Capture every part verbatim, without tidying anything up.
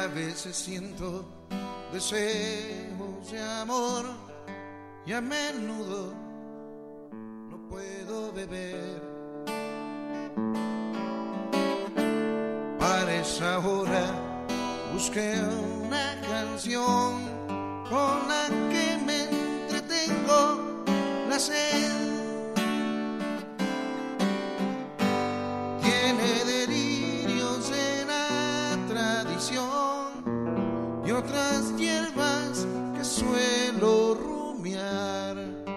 A veces siento deseos de amor y a menudo no puedo beber. Para esa hora busqué una canción con la que me entretengo la sed. Tiene delirios de la tradición y otras hierbas que suelo rumiar.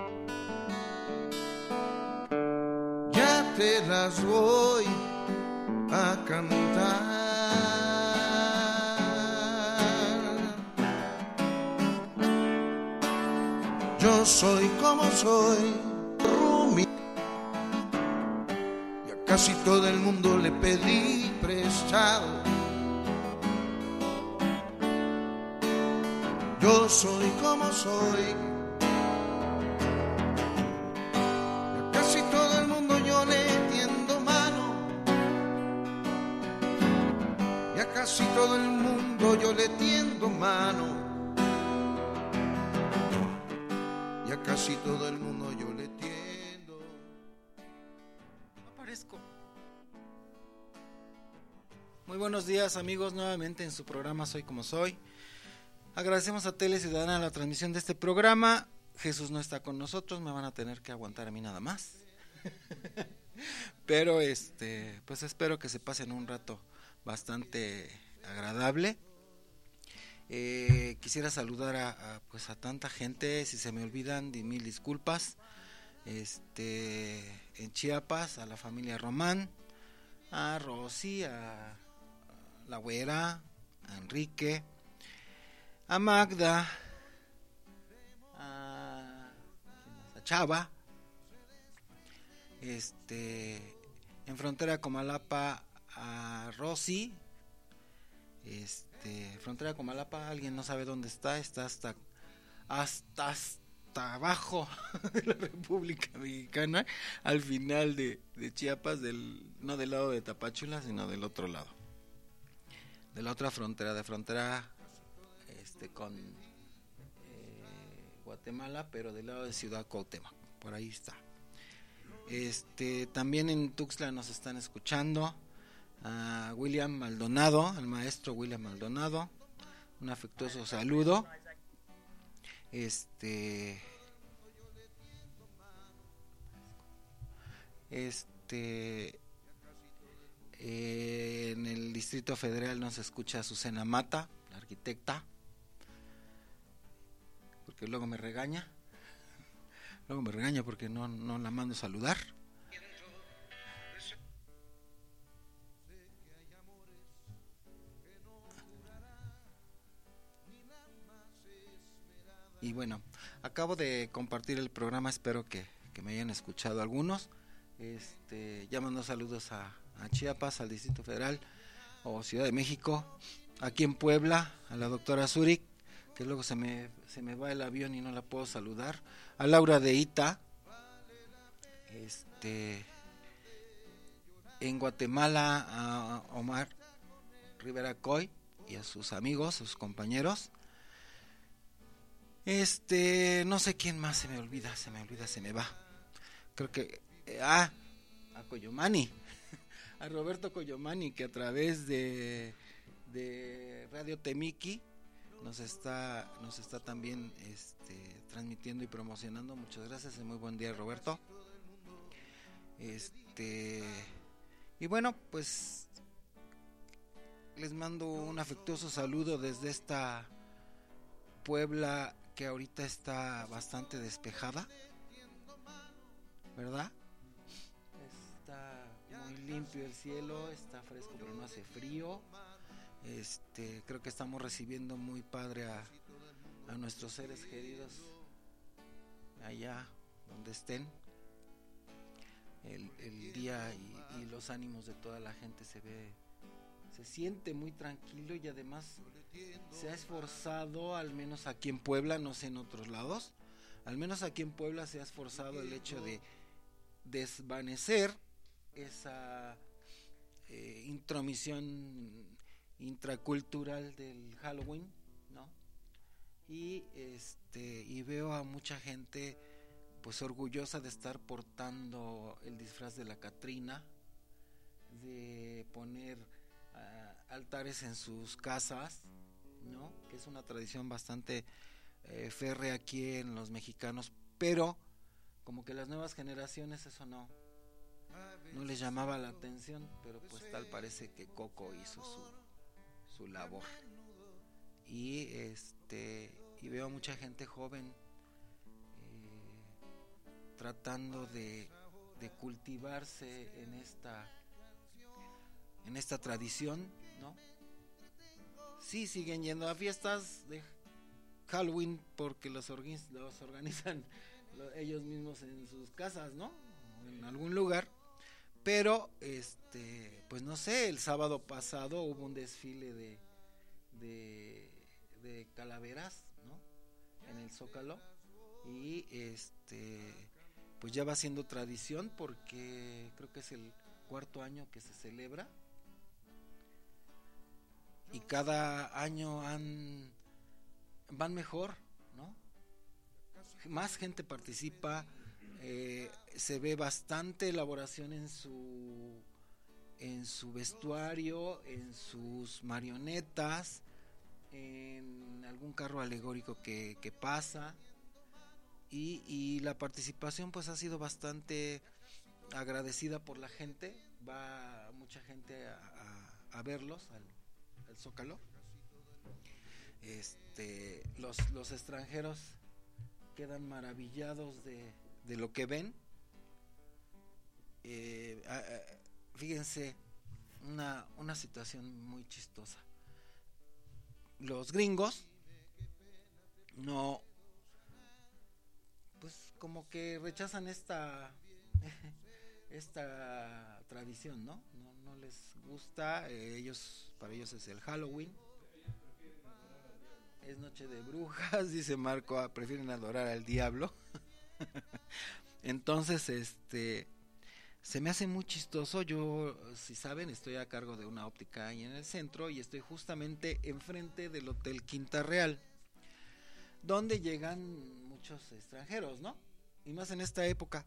Ya te las voy a cantar. Yo soy como soy, Rumi, y a casi todo el mundo le pedí prestado. Yo soy como soy, y a casi todo el mundo yo le tiendo mano, y a casi todo el mundo yo le tiendo mano. Y a casi todo el mundo yo le tiendo. Aparezco. Muy buenos días, amigos, nuevamente en su programa Soy Como Soy. Agradecemos a Tele Ciudadana la transmisión de este programa. Jesús no está con nosotros, me van a tener que aguantar a mí nada más. Pero este, pues espero que se pasen un rato bastante agradable. Eh, quisiera saludar a, a pues a tanta gente, si se me olvidan, di mil disculpas. Este, en Chiapas, a la familia Román, a Rosy, a, a la güera, a Enrique, a Magda, a, a Chava, este, en frontera Comalapa, a Rosy, este frontera con Malapa, alguien no sabe dónde está, está hasta hasta hasta abajo de la República Mexicana, al final de, de Chiapas, del no del lado de Tapachula, sino del otro lado, de la otra frontera, de frontera este con eh, Guatemala, pero del lado de Ciudad Cuauhtémoc, por ahí está. Este, también en Tuxtla nos están escuchando. A William Maldonado, al maestro William Maldonado, un afectuoso saludo. Este, este, eh, en el Distrito Federal nos escucha Azucena Mata, la arquitecta, porque luego me regaña, luego me regaña porque no, no la mando a saludar. Y bueno, acabo de compartir el programa, espero que, que me hayan escuchado algunos. Este, ya mando saludos a, a Chiapas, al Distrito Federal o Ciudad de México, aquí en Puebla, a la doctora Zurich, que luego se me, se me va el avión y no la puedo saludar, a Laura de Ita, este, en Guatemala a Omar Rivera Coy y a sus amigos, sus compañeros. Este, no sé quién más se me olvida, se me olvida, se me va. Creo que, eh, ah, a Coyomani, a Roberto Coyomani, que a través de, de Radio Temiki nos está, nos está también este, transmitiendo y promocionando. Muchas gracias y muy buen día, Roberto. Este, y bueno, pues les mando un afectuoso saludo desde esta Puebla que ahorita está bastante despejada, ¿verdad? Está muy limpio el cielo, está fresco pero no hace frío. Este, creo que estamos recibiendo muy padre a, a nuestros seres queridos allá donde estén. El, el día y, y los ánimos de toda la gente se ve, se siente muy tranquilo y además se ha esforzado, al menos aquí en Puebla, no sé en otros lados, al menos aquí en Puebla se ha esforzado el hecho de desvanecer esa eh, intromisión intracultural del Halloween, ¿no? Y este y veo a mucha gente pues orgullosa de estar portando el disfraz de la Catrina, de poner uh, altares en sus casas, ¿no? Que es una tradición bastante eh, férrea aquí en los mexicanos, pero como que las nuevas generaciones eso no no les llamaba la atención, pero pues tal parece que Coco hizo su su labor. Y este y veo a mucha gente joven eh, tratando de, de cultivarse en esta en esta tradición, ¿no? Sí, siguen yendo a fiestas de Halloween porque los, orga- los organizan ellos mismos en sus casas, ¿no? O en algún lugar. Pero, este, pues no sé, el sábado pasado hubo un desfile de, de, de calaveras, ¿no? En el Zócalo. Y este, pues ya va siendo tradición porque creo que es el cuarto año que se celebra. Y cada año han, van mejor, ¿no? Más gente participa, eh, se ve bastante elaboración en su en su vestuario, en sus marionetas, en algún carro alegórico que, que pasa, y, y la participación pues ha sido bastante agradecida por la gente. Va mucha gente a, a, a verlos al, al Zócalo. Este, los, los extranjeros quedan maravillados de, de lo que ven. Eh, a, a, fíjense, una, una situación muy chistosa. Los gringos no, pues como que rechazan esta esta tradición, ¿no? No, no les gusta. Eh, ellos, para ellos es el Halloween. Es noche de brujas, dice Marco, ah, prefieren adorar al diablo. Entonces, este, se me hace muy chistoso. Yo, si saben, estoy a cargo de una óptica ahí en el centro y estoy justamente enfrente del Hotel Quinta Real, donde llegan muchos extranjeros, ¿no? Y más en esta época.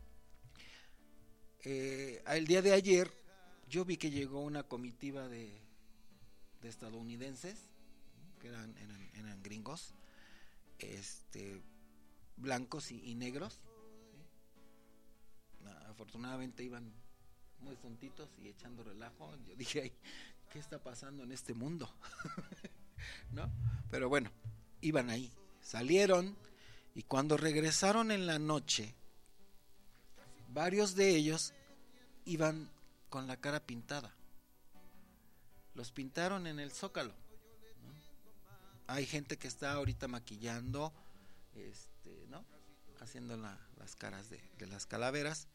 Eh, el día de ayer yo vi que llegó una comitiva de, de estadounidenses, que eran, eran, eran gringos, este, blancos y, y negros, ¿sí? Afortunadamente iban muy juntitos y echando relajo. Yo dije, ay, ¿qué está pasando en este mundo? ¿No? Pero bueno, iban ahí, salieron, y cuando regresaron en la noche, varios de ellos iban con la cara pintada. Los pintaron en el Zócalo, ¿no? Hay gente que está ahorita maquillando, este, ¿no? Haciendo la, las caras de, de las calaveras.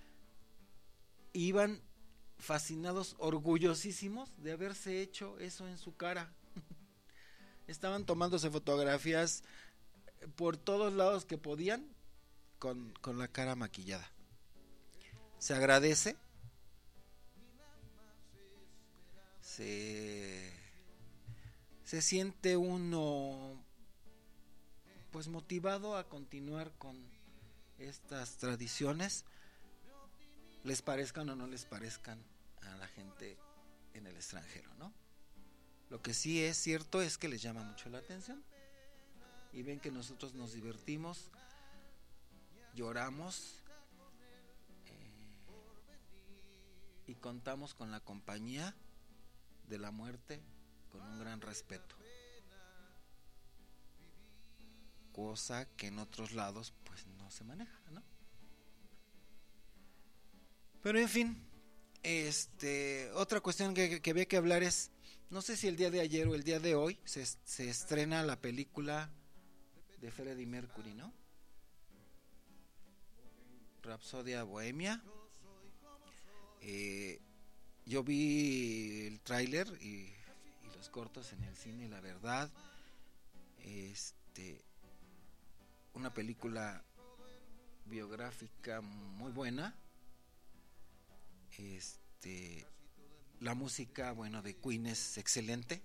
Iban fascinados, orgullosísimos de haberse hecho eso en su cara. Estaban tomándose fotografías por todos lados que podían con, con la cara maquillada. Se agradece, se, se siente uno pues motivado a continuar con estas tradiciones, les parezcan o no les parezcan a la gente en el extranjero, ¿no? Lo que sí es cierto es que les llama mucho la atención y ven que nosotros nos divertimos, lloramos, y contamos con la compañía de la muerte con un gran respeto, cosa que en otros lados pues no se maneja, ¿no? Pero en fin, este, otra cuestión que, que había que hablar es, no sé si el día de ayer o el día de hoy se, se estrena la película de Freddie Mercury, ¿no? Rapsodia Bohemia. Eh, yo vi el tráiler y, y los cortos en el cine, la verdad, este, una película biográfica muy buena, este, la música, bueno, de Queen es excelente.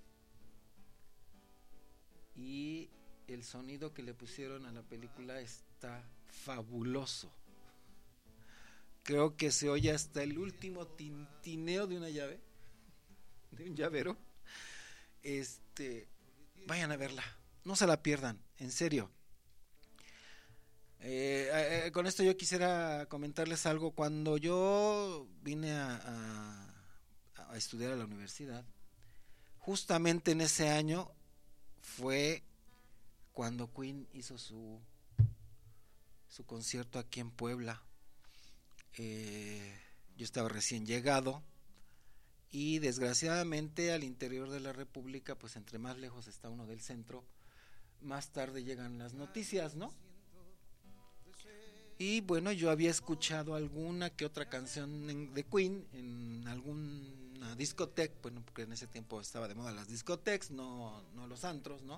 Y el sonido que le pusieron a la película está fabuloso. Creo que se oye hasta el último tintineo de una llave, de un llavero. Este, vayan a verla, no se la pierdan, en serio. Eh, eh, con esto yo quisiera comentarles algo. Cuando yo vine a, a, a estudiar a la universidad, justamente en ese año fue cuando Queen hizo su su concierto aquí en Puebla. Eh, yo estaba recién llegado y desgraciadamente al interior de la República, pues entre más lejos está uno del centro, más tarde llegan las noticias, ¿no? Y bueno, yo había escuchado alguna que otra canción de Queen en alguna discoteca, bueno, porque en ese tiempo estaba de moda las discotecas, no, no los antros, ¿no?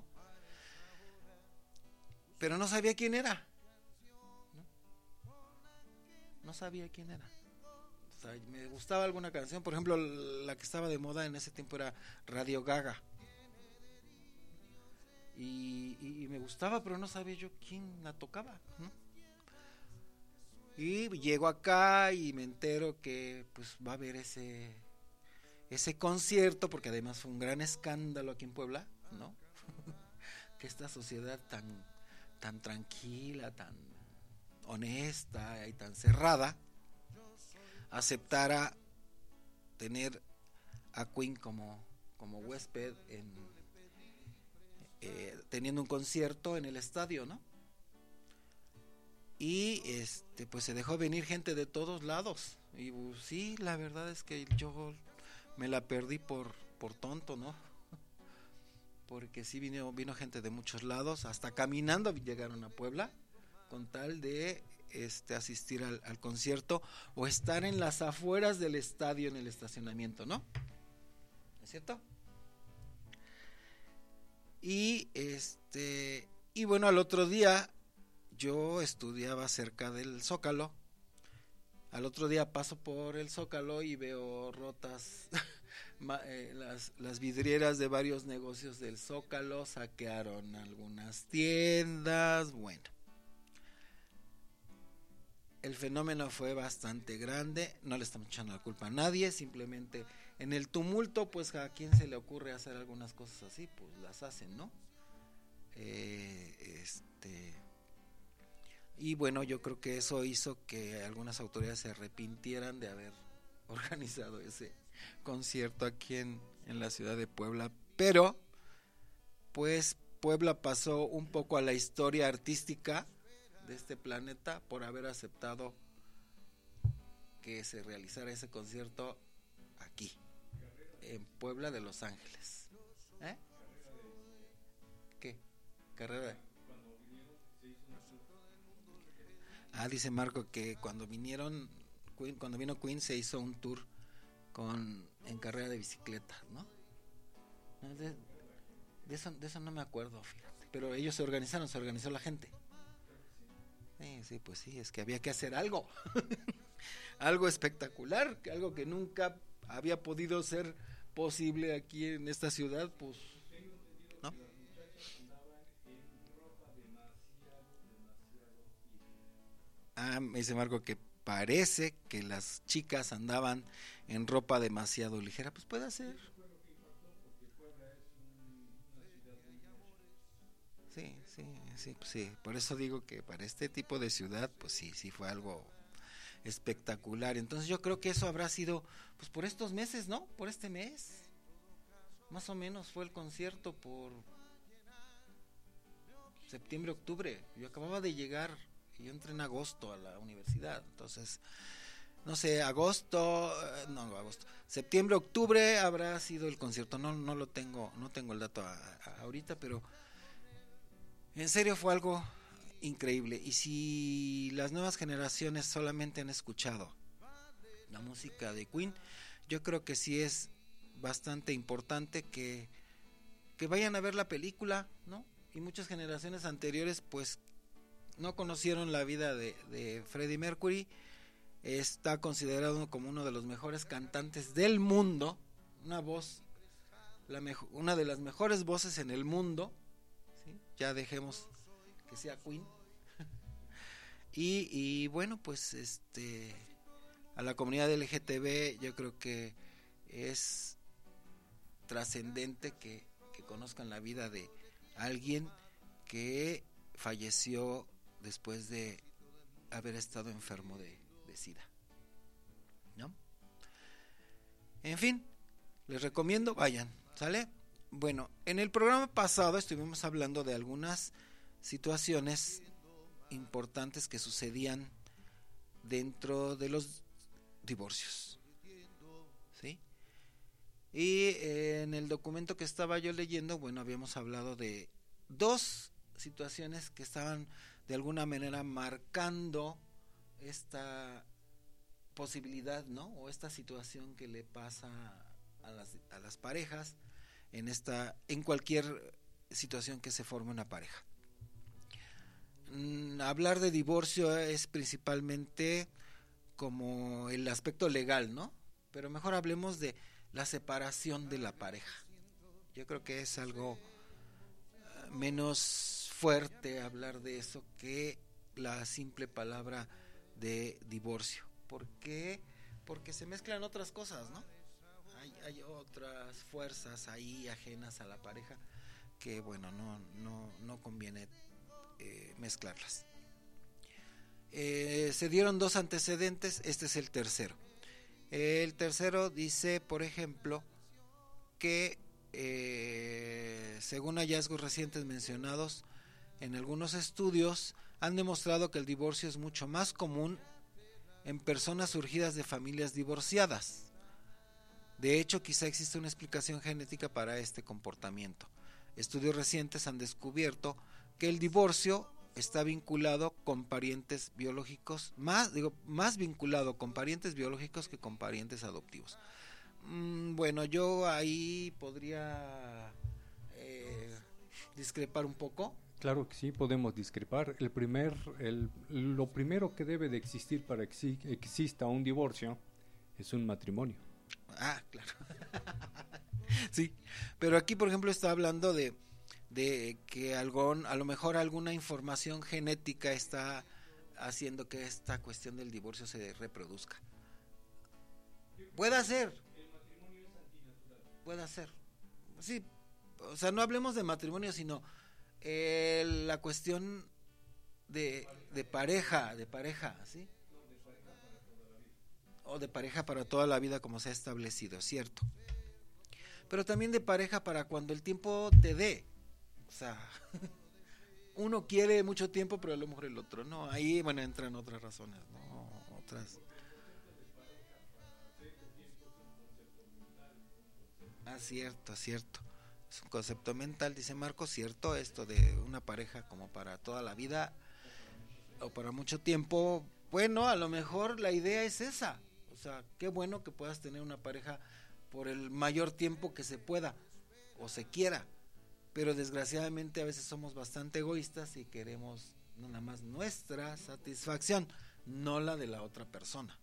Pero no sabía quién era, ¿no? No sabía quién era. O sea, me gustaba alguna canción, por ejemplo, la que estaba de moda en ese tiempo era Radio Gaga. Y, y, y me gustaba, pero no sabía yo quién la tocaba, ¿no? Y llego acá y me entero que pues va a haber ese ese concierto, porque además fue un gran escándalo aquí en Puebla, ¿no? Que esta sociedad tan tan tranquila, tan honesta y tan cerrada aceptara tener a Queen como como huésped en eh, teniendo un concierto en el estadio, ¿no? Y este pues se dejó venir gente de todos lados. Y pues, sí, la verdad es que yo me la perdí por, por tonto, ¿no? Porque sí vino, vino gente de muchos lados, hasta caminando llegaron a Puebla con tal de este asistir al, al concierto o estar en las afueras del estadio en el estacionamiento, ¿no? ¿Es cierto? Y este y bueno, al otro día yo estudiaba cerca del Zócalo. Al otro día paso por el Zócalo y veo rotas las, las vidrieras de varios negocios del Zócalo. Saquearon algunas tiendas. Bueno, el fenómeno fue bastante grande. No le estamos echando la culpa a nadie. Simplemente en el tumulto, pues a quién se le ocurre hacer algunas cosas así, pues las hacen, ¿no? Eh, este... Y bueno, yo creo que eso hizo que algunas autoridades se arrepintieran de haber organizado ese concierto aquí en, en la ciudad de Puebla. Pero, pues, Puebla pasó un poco a la historia artística de este planeta por haber aceptado que se realizara ese concierto aquí, en Puebla de Los Ángeles. ¿Eh? ¿Qué? Carrera de... Ah, dice Marco que cuando vinieron Queen, cuando vino Queen se hizo un tour con en carrera de bicicleta, ¿no? De, de eso de eso no me acuerdo, fíjate. Pero ellos se organizaron, se organizó la gente. Sí, sí, pues sí, es que había que hacer algo. Algo espectacular, algo que nunca había podido ser posible aquí en esta ciudad, pues, ¿no? Ah, me dice Marco que parece que las chicas andaban en ropa demasiado ligera. Pues puede ser. Sí, sí, sí, pues sí. Por eso digo que para este tipo de ciudad, pues sí, sí fue algo espectacular. Entonces yo creo que eso habrá sido, pues por estos meses, ¿no? Por este mes. Más o menos fue el concierto por septiembre, octubre. Yo acababa de llegar. Yo entré en agosto a la universidad, entonces, no sé, agosto, no, agosto, septiembre, octubre habrá sido el concierto, no, no lo tengo, no tengo el dato a, a, ahorita, pero en serio fue algo increíble. Y si las nuevas generaciones solamente han escuchado la música de Queen, yo creo que sí es bastante importante que, que vayan a ver la película, ¿no? Y muchas generaciones anteriores, pues, no conocieron la vida de, de Freddie Mercury. Está considerado como uno de los mejores cantantes del mundo, una voz, la mejo- una de las mejores voces en el mundo, ¿sí? Ya dejemos que sea Queen. y, y bueno, pues este a la comunidad L G T B yo creo que es trascendente que, que conozcan la vida de alguien que falleció después de haber estado enfermo de, de SIDA, ¿no? En fin, les recomiendo, vayan, ¿sale? Bueno, en el programa pasado estuvimos hablando de algunas situaciones importantes que sucedían dentro de los divorcios, ¿sí? Y eh, en el documento que estaba yo leyendo, bueno, habíamos hablado de dos situaciones que estaban de alguna manera marcando esta posibilidad, ¿no? O esta situación que le pasa a las, a las parejas en esta, en cualquier situación que se forme una pareja. Mm, hablar de divorcio es principalmente como el aspecto legal, ¿no? Pero mejor hablemos de la separación de la pareja. Yo creo que es algo uh, menos fuerte hablar de eso que la simple palabra de divorcio. ¿Por qué? Porque se mezclan otras cosas, ¿no? Hay, hay otras fuerzas ahí ajenas a la pareja que, bueno, no, no, no conviene eh, mezclarlas. Eh, se dieron dos antecedentes, este es el tercero. El tercero dice, por ejemplo, que eh, según hallazgos recientes mencionados en algunos estudios, han demostrado que el divorcio es mucho más común en personas surgidas de familias divorciadas. De hecho, quizá existe una explicación genética para este comportamiento. Estudios recientes han descubierto que el divorcio está vinculado con parientes biológicos, más digo, más vinculado con parientes biológicos que con parientes adoptivos. Mm, bueno, yo ahí podría eh, discrepar un poco. Claro que sí, podemos discrepar. El primer, el, lo primero que debe de existir para que exi- exista un divorcio es un matrimonio. Ah, claro. Sí, pero aquí, por ejemplo, está hablando de de que algún, a lo mejor alguna información genética está haciendo que esta cuestión del divorcio se reproduzca. Puede ser. Puede ser. Sí, o sea, no hablemos de matrimonio, sino eh, la cuestión de, de pareja, de pareja, ¿sí? O de pareja para toda la vida, como se ha establecido, cierto. Pero también de pareja para cuando el tiempo te dé. O sea, uno quiere mucho tiempo, pero a lo mejor el otro no. Ahí, bueno, entran otras razones, ¿no? Otras. Ah, cierto, cierto. Es un concepto mental, dice Marco, cierto, esto de una pareja como para toda la vida o para mucho tiempo. Bueno, a lo mejor la idea es esa. O sea, qué bueno que puedas tener una pareja por el mayor tiempo que se pueda o se quiera. Pero desgraciadamente a veces somos bastante egoístas y queremos nada más nuestra satisfacción, no la de la otra persona.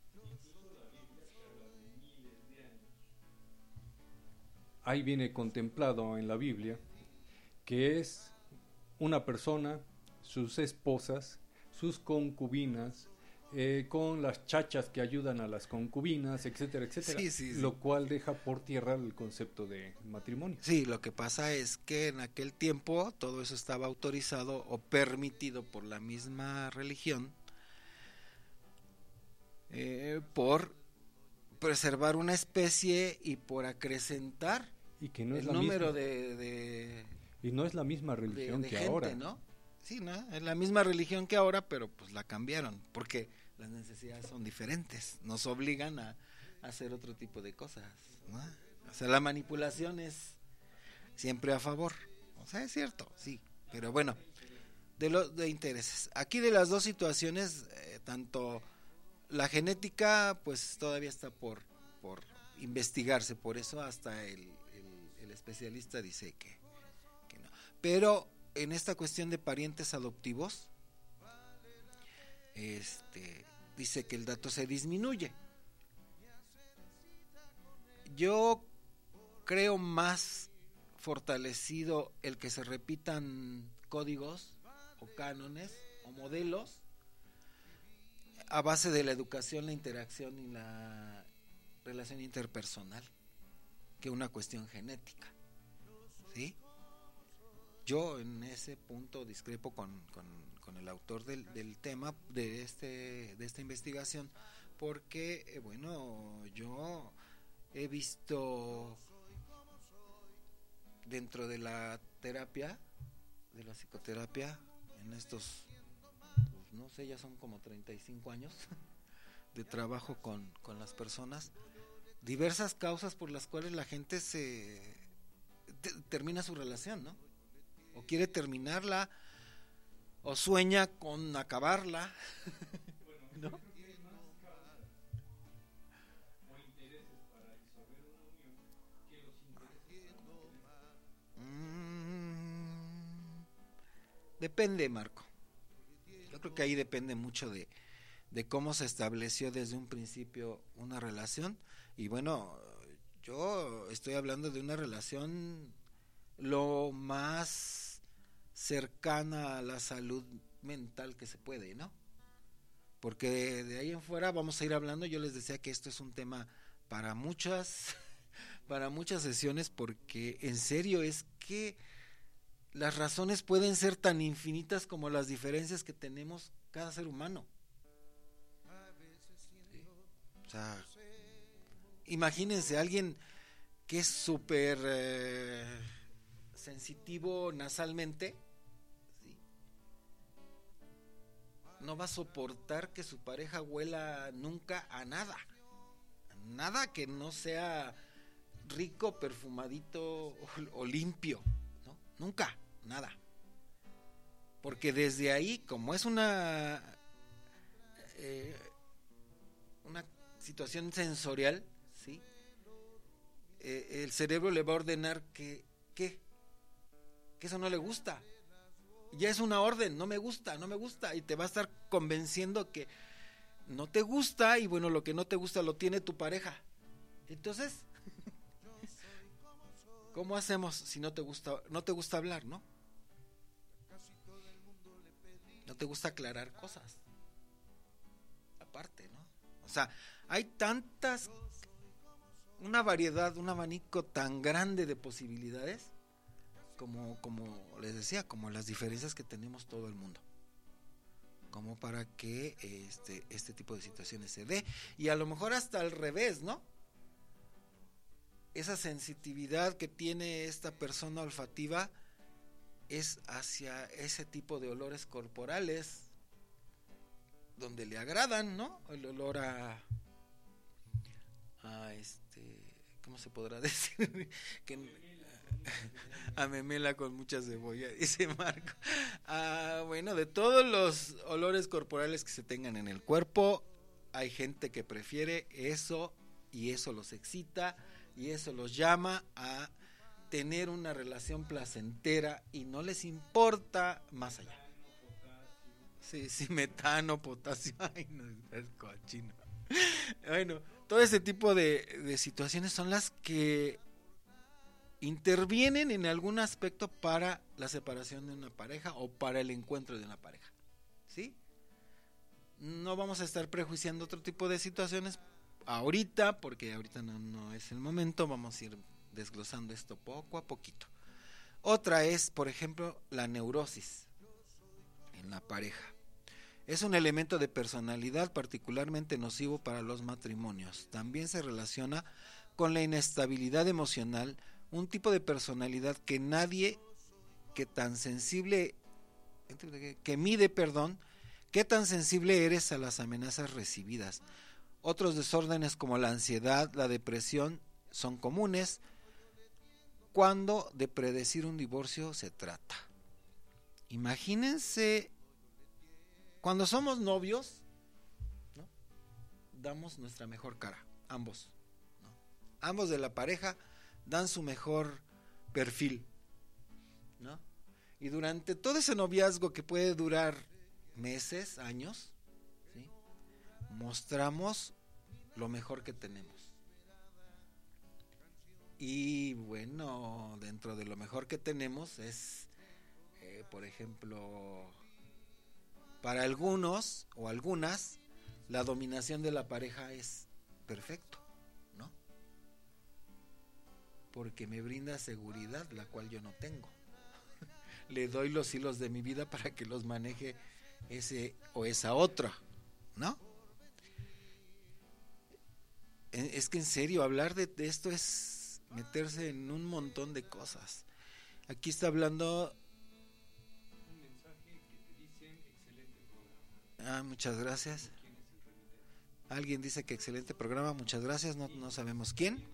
Ahí viene contemplado en la Biblia que es una persona, sus esposas, sus concubinas, eh, con las chachas que ayudan a las concubinas, etcétera, etcétera, Sí, sí, sí. Lo cual deja por tierra el concepto de matrimonio. Sí, lo que pasa es que en aquel tiempo todo eso estaba autorizado o permitido por la misma religión eh, por preservar una especie y por acrecentar y que no el es la número misma, de, de, y no es la misma religión de, de que gente, ahora, ¿no? Sí, ¿no? Es la misma religión que ahora, pero pues la cambiaron porque las necesidades son diferentes, nos obligan a, a hacer otro tipo de cosas, ¿no? O sea, la manipulación es siempre a favor, o sea, es cierto, sí, pero bueno, de los de intereses. Aquí de las dos situaciones, eh, tanto la genética, pues todavía está por por investigarse, por eso hasta el, el, el especialista dice que, que no. Pero en esta cuestión de parientes adoptivos, este dice que el dato se disminuye. Yo creo más fortalecido el que se repitan códigos o cánones o modelos a base de la educación, la interacción y la relación interpersonal que una cuestión genética, ¿sí? Yo en ese punto discrepo con, con, con el autor del, del tema de este de esta investigación, porque eh, bueno, yo he visto dentro de la terapia, de la psicoterapia, en estos, pues, no sé, ya son como treinta y cinco años de trabajo con, con las personas, diversas causas por las cuales la gente se te, termina su relación, ¿no? O quiere terminarla, o sueña con acabarla, ¿no? Mm, depende, Marco. Yo creo que ahí depende mucho de, de cómo se estableció desde un principio una relación. Y bueno, yo estoy hablando de una relación lo más cercana a la salud mental que se puede, ¿no? Porque de, de ahí en fuera vamos a ir hablando. Yo les decía que esto es un tema para muchas para muchas sesiones, porque en serio es que las razones pueden ser tan infinitas como las diferencias que tenemos cada ser humano. ¿Sí? O sea, imagínense alguien que es súper eh, sensitivo nasalmente, ¿sí? No va a soportar que su pareja huela nunca a nada, nada que no sea rico, perfumadito o, o limpio, ¿no? Nunca, nada. Porque desde ahí, como es una eh, una situación sensorial, ¿sí? Eh, el cerebro le va a ordenar que, que, que eso no le gusta. Ya es una orden, no me gusta, no me gusta, y te va a estar convenciendo que no te gusta, y bueno, lo que no te gusta lo tiene tu pareja. Entonces, ¿cómo hacemos si no te gusta, no te gusta hablar, ¿no? No te gusta aclarar cosas. Aparte, ¿no? O sea, hay tantas, una variedad, un abanico tan grande de posibilidades, como, como les decía, como las diferencias que tenemos todo el mundo, como para que este, este tipo de situaciones se dé. Y a lo mejor hasta al revés, ¿no? Esa sensitividad que tiene esta persona olfativa es hacia ese tipo de olores corporales donde le agradan, ¿no? El olor a, a este, ¿cómo se podrá decir? que a memela con mucha cebolla, dice Marco. Ah, bueno, de todos los olores corporales que se tengan en el cuerpo, hay gente que prefiere eso, y eso los excita, y eso los llama a tener una relación placentera, y no les importa más allá. Sí, sí, metano, potasio, ay, no, es cochino. Bueno, todo ese tipo de, de situaciones son las que intervienen en algún aspecto para la separación de una pareja o para el encuentro de una pareja, ¿sí? No vamos a estar prejuiciando otro tipo de situaciones ahorita, porque ahorita no, no es el momento. Vamos a ir desglosando esto poco a poquito. Otra es, por ejemplo, la neurosis en la pareja. Es un elemento de personalidad particularmente nocivo para los matrimonios. También se relaciona con la inestabilidad emocional, un tipo de personalidad que nadie que tan sensible que mide, perdón, qué tan sensible eres a las amenazas recibidas. Otros desórdenes como la ansiedad, la depresión son comunes cuando de predecir un divorcio se trata. Imagínense cuando somos novios, ¿no? Damos nuestra mejor cara, ambos, ¿no? Ambos de la pareja dan su mejor perfil, ¿no? Y durante todo ese noviazgo que puede durar meses, años, ¿sí? Mostramos lo mejor que tenemos. Y bueno, dentro de lo mejor que tenemos es, eh, por ejemplo, para algunos o algunas, la dominación de la pareja es perfecto, ¿no? Porque me brinda seguridad, la cual yo no tengo. Le doy los hilos de mi vida para que los maneje ese o esa otra, ¿no? Es que en serio, hablar de, de esto es meterse en un montón de cosas. Aquí está hablando... Un mensaje que te dicen excelente programa. Ah, muchas gracias. Alguien dice que excelente programa, muchas gracias, no, no sabemos quién.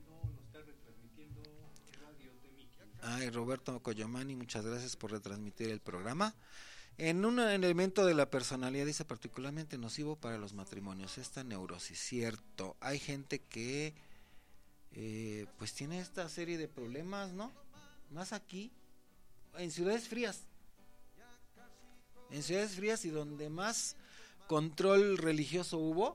Ay, Roberto Coyomani, muchas gracias por retransmitir el programa. En un elemento de la personalidad dice particularmente nocivo para los matrimonios, esta neurosis, cierto. Hay gente que eh, pues tiene esta serie de problemas, ¿no? Más aquí, en ciudades frías. En ciudades frías y donde más control religioso hubo,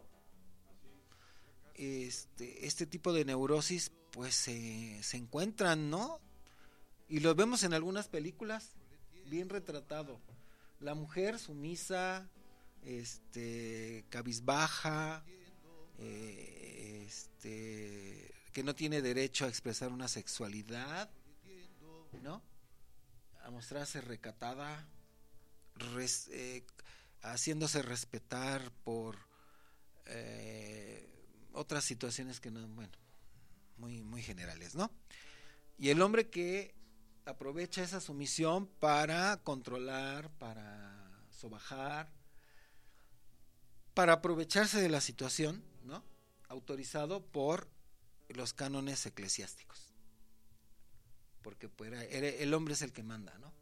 este, este tipo de neurosis pues se, se encuentran, ¿no? Y lo vemos en algunas películas, bien retratado. La mujer sumisa, este, cabizbaja, eh, este, que no tiene derecho a expresar una sexualidad, ¿no? A mostrarse recatada, res, eh, haciéndose respetar por eh, otras situaciones que no, bueno, muy, muy generales, ¿no? Y el hombre que aprovecha esa sumisión para controlar, para sobajar, para aprovecharse de la situación, ¿no? Autorizado por los cánones eclesiásticos, porque pues, el hombre es el que manda, ¿no?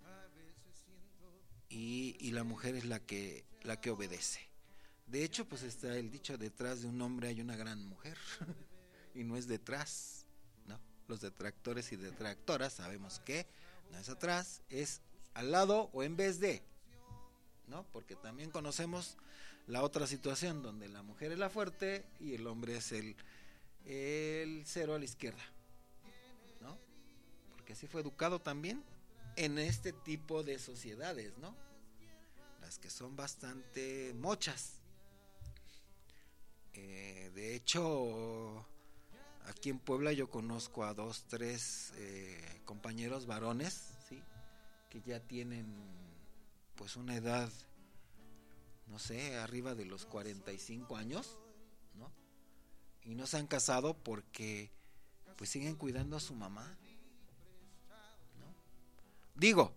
Y, y la mujer es la que la que obedece. De hecho, pues está el dicho, detrás de un hombre hay una gran mujer y no es detrás, ¿no? Los detractores y detractoras sabemos que no es atrás, es al lado o en vez de, ¿no? Porque también conocemos la otra situación donde la mujer es la fuerte y el hombre es el, el cero a la izquierda, ¿no? Porque así fue educado también en este tipo de sociedades, ¿no? Las que son bastante mochas. Eh, de hecho, aquí en Puebla yo conozco a dos, tres eh, compañeros varones, ¿sí? Que ya tienen pues una edad, no sé, arriba de los cuarenta y cinco años, ¿no? Y no se han casado porque pues siguen cuidando a su mamá, ¿no? Digo,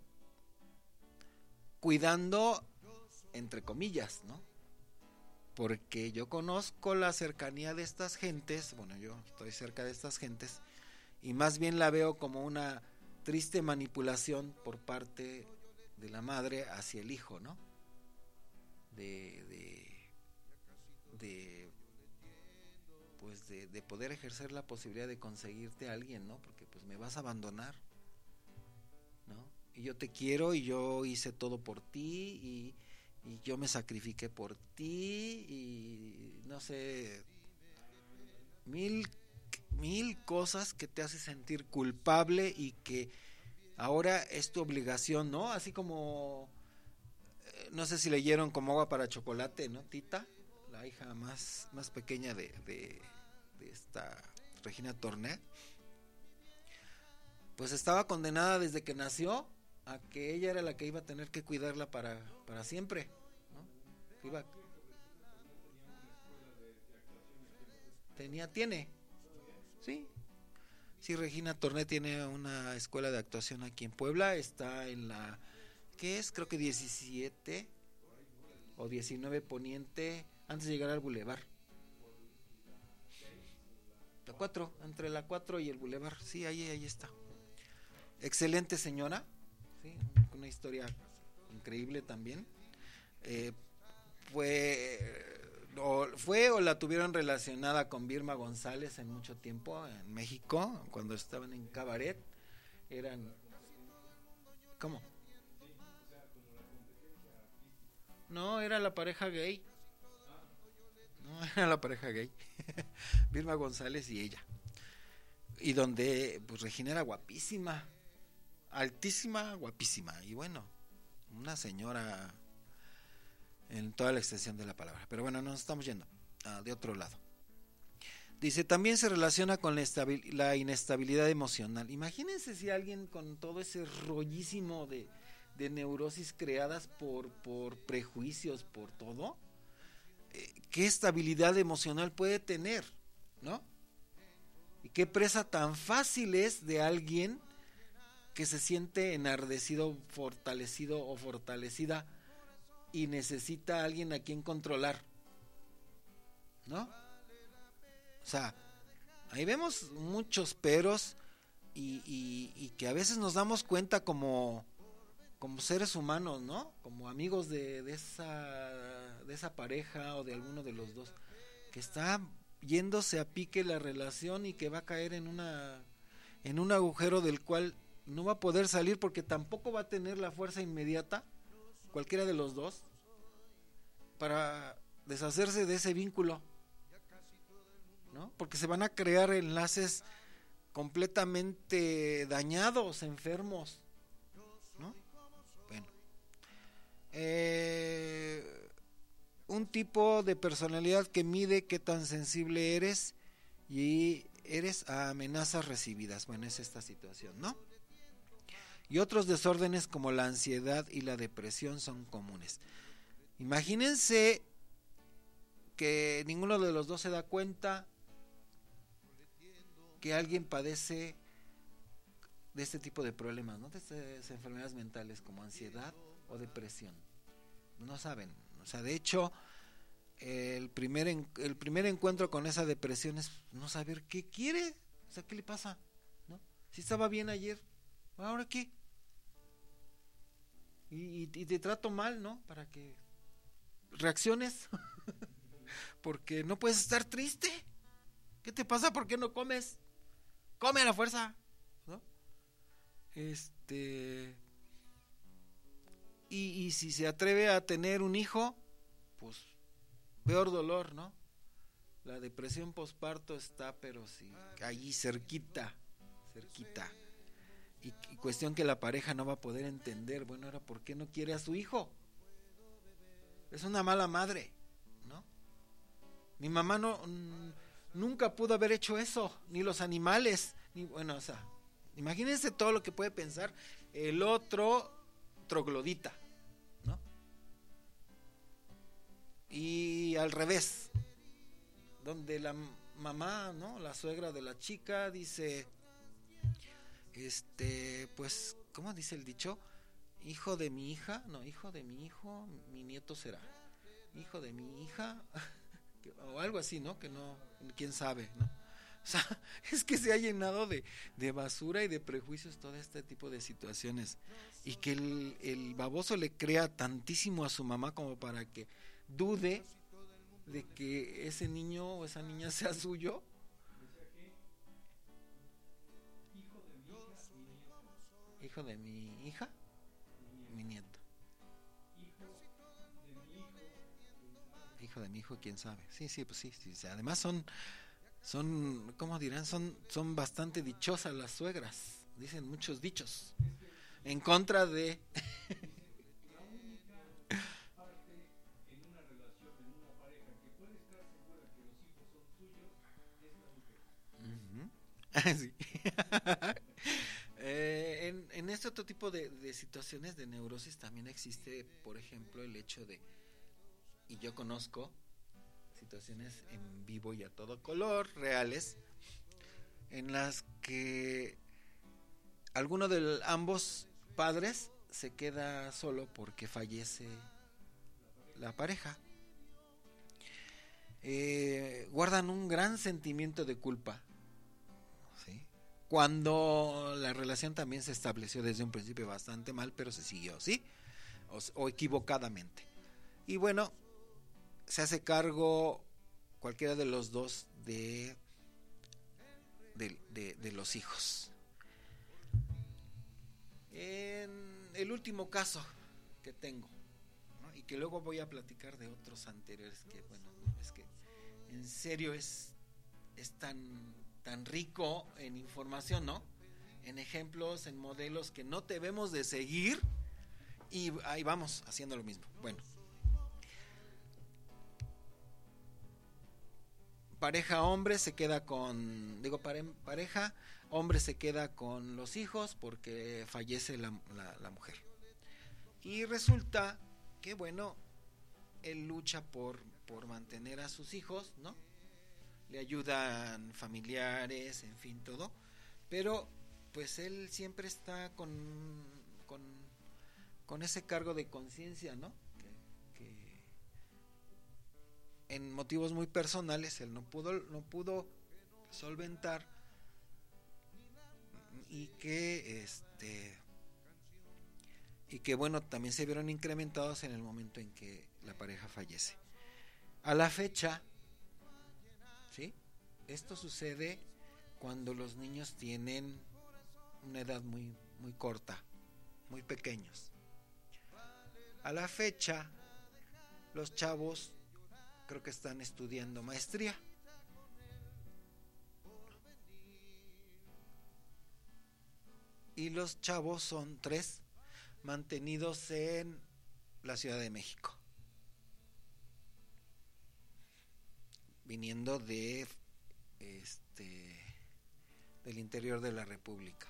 cuidando entre comillas, ¿no? Porque yo conozco la cercanía de estas gentes, bueno, yo estoy cerca de estas gentes, y más bien la veo como una triste manipulación por parte de la madre hacia el hijo, ¿no? De, de, de pues de, de poder ejercer la posibilidad de conseguirte a alguien, ¿no? Porque pues me vas a abandonar, ¿no? Y yo te quiero y yo hice todo por ti y y yo me sacrifiqué por ti y no sé, mil mil cosas que te hace sentir culpable y que ahora es tu obligación, ¿no? Así como eh, no sé si leyeron Como agua para chocolate, ¿no? Tita, la hija más más pequeña de de, de esta Regina Torné, pues estaba condenada desde que nació a que ella era la que iba a tener que cuidarla para, para siempre, ¿no? Iba... Tenía, tiene, sí, sí, Regina Torné tiene una escuela de actuación aquí en Puebla, está en la, ¿qué es? Creo que diecisiete o diecinueve Poniente, antes de llegar al Boulevard. La cuatro, entre la cuatro y el Boulevard, sí, ahí, ahí está. Excelente señora. Sí, una historia increíble también. Eh, fue, o, fue o la tuvieron relacionada con Vilma González en mucho tiempo en México, cuando estaban en cabaret. Eran, ¿cómo? No, era la pareja gay. No, era la pareja gay. Vilma González y ella. y donde pues Regina era guapísima, altísima, guapísima, y bueno, una señora en toda la extensión de la palabra. Pero bueno, nos estamos yendo uh, de otro lado. Dice, también se relaciona con la, estabil- la inestabilidad emocional. Imagínense si alguien con todo ese rollísimo de, de neurosis creadas por, por prejuicios, por todo, eh, ¿qué estabilidad emocional puede tener? ¿No? Y qué presa tan fácil es de alguien que se siente enardecido, fortalecido o fortalecida y necesita a alguien a quien controlar, ¿no? O sea, ahí vemos muchos peros y, y, y que a veces nos damos cuenta como, como seres humanos, ¿no? Como amigos de, de, esa, de esa pareja o de alguno de los dos, que está yéndose a pique la relación y que va a caer en una en un agujero del cual no va a poder salir porque tampoco va a tener la fuerza inmediata, cualquiera de los dos, para deshacerse de ese vínculo, ¿no? Porque se van a crear enlaces completamente dañados, enfermos, ¿no? Bueno, eh, un tipo de personalidad que mide qué tan sensible eres y eres a amenazas recibidas. Bueno, es esta situación, ¿no? Y otros desórdenes como la ansiedad y la depresión son comunes. Imagínense que ninguno de los dos se da cuenta que alguien padece de este tipo de problemas, ¿no? De estas enfermedades mentales como ansiedad o depresión. No saben, o sea, de hecho, el primer en, el primer encuentro con esa depresión es no saber qué quiere, o sea, qué le pasa, ¿no? Si estaba bien ayer, ¿ahora qué? Y, y, y te trato mal, ¿no? Para que reacciones, porque no puedes estar triste. ¿Qué te pasa? ¿Por qué no comes? Come a la fuerza, ¿no? Este y, y si se atreve a tener un hijo, pues peor dolor, ¿no? La depresión posparto está, pero sí, allí cerquita, cerquita. Y, y cuestión que la pareja no va a poder entender, bueno, ahora ¿por qué no quiere a su hijo? Es una mala madre, ¿no? Mi mamá no n- nunca pudo haber hecho eso, ni los animales, ni bueno, o sea, imagínense todo lo que puede pensar el otro troglodita, ¿no? Y al revés, donde la mamá, ¿no? La suegra de la chica dice, este, pues, ¿cómo dice el dicho? Hijo de mi hija, no, hijo de mi hijo, mi nieto será. Hijo de mi hija, o algo así, ¿no? Que no, quién sabe, ¿no? O sea, es que se ha llenado de, de basura y de prejuicios todo este tipo de situaciones. Y que el, el baboso le crea tantísimo a su mamá como para que dude de que ese niño o esa niña sea suyo. Hijo de mi hija, mi nieto. Hijo de mi hijo, quién sabe. Sí, sí, pues sí, sí. Además son, son, ¿cómo dirán? Son, son bastante dichosas las suegras. Dicen muchos dichos en contra de. Sí. eh, en, en este otro tipo de, de situaciones de neurosis también existe, por ejemplo, el hecho de, y yo conozco situaciones en vivo y a todo color, reales, en las que alguno de ambos padres se queda solo porque fallece la pareja. Eh, guardan un gran sentimiento de culpa, ¿sí? Cuando la relación también se estableció desde un principio bastante mal, pero se siguió, ¿sí? O, o equivocadamente. Y bueno, se hace cargo cualquiera de los dos de, de, de, de los hijos. En el último caso que tengo, ¿no? Y que luego voy a platicar de otros anteriores que, bueno, no, es que en serio es, es tan tan rico en información, ¿no? En ejemplos, en modelos que no debemos de seguir, y ahí vamos haciendo lo mismo. Bueno, pareja hombre se queda con, digo pare, pareja hombre se queda con los hijos porque fallece la, la, la mujer, y resulta que bueno, él lucha por, por mantener a sus hijos, ¿no? Le ayudan familiares, en fin, todo, pero pues él siempre está con, con, con ese cargo de conciencia, ¿no? Que, que en motivos muy personales él no pudo, no pudo solventar, y que este y que bueno, también se vieron incrementados en el momento en que la pareja fallece. A la fecha, ¿sí? Esto sucede cuando los niños tienen una edad muy, muy corta, muy pequeños. A la fecha, los chavos creo que están estudiando maestría. Y los chavos son tres, mantenidos en la Ciudad de México, viniendo de este del interior de la República.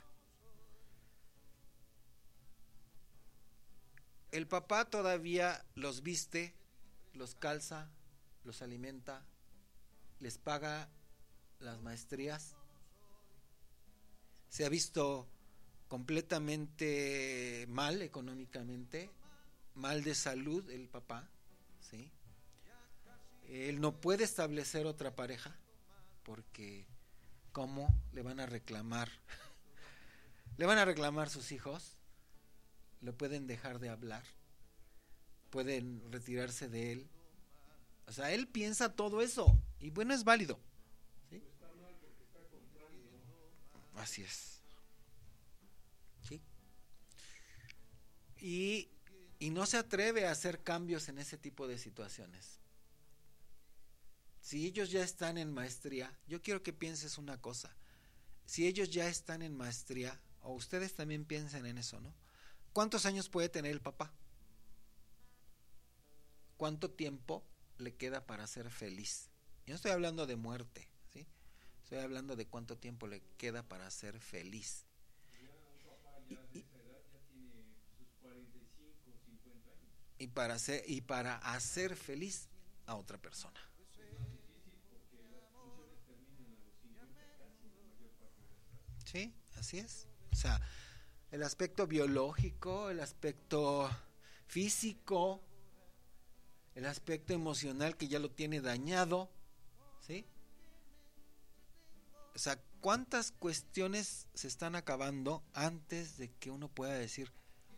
El papá todavía los viste, los calza, los alimenta, les paga las maestrías. Se ha visto completamente mal económicamente, mal de salud el papá, ¿sí? Él no puede establecer otra pareja porque ¿cómo le van a reclamar? Le van a reclamar sus hijos, le pueden dejar de hablar, pueden retirarse de él. O sea, él piensa todo eso y bueno, es válido, ¿sí? Así es. ¿Sí? Y, y no se atreve a hacer cambios en ese tipo de situaciones. Si ellos ya están en maestría, yo quiero que pienses una cosa. Si ellos ya están en maestría, o ustedes también piensen en eso, ¿no? ¿Cuántos años puede tener el papá? ¿Cuánto tiempo le queda para ser feliz? Yo no estoy hablando de muerte, ¿sí? Estoy hablando de cuánto tiempo le queda para ser feliz. Y, y, y para hacer y para hacer feliz a otra persona. Sí, así es. O sea, el aspecto biológico, el aspecto físico, el aspecto emocional que ya lo tiene dañado, ¿sí? O sea, ¿cuántas cuestiones se están acabando antes de que uno pueda decir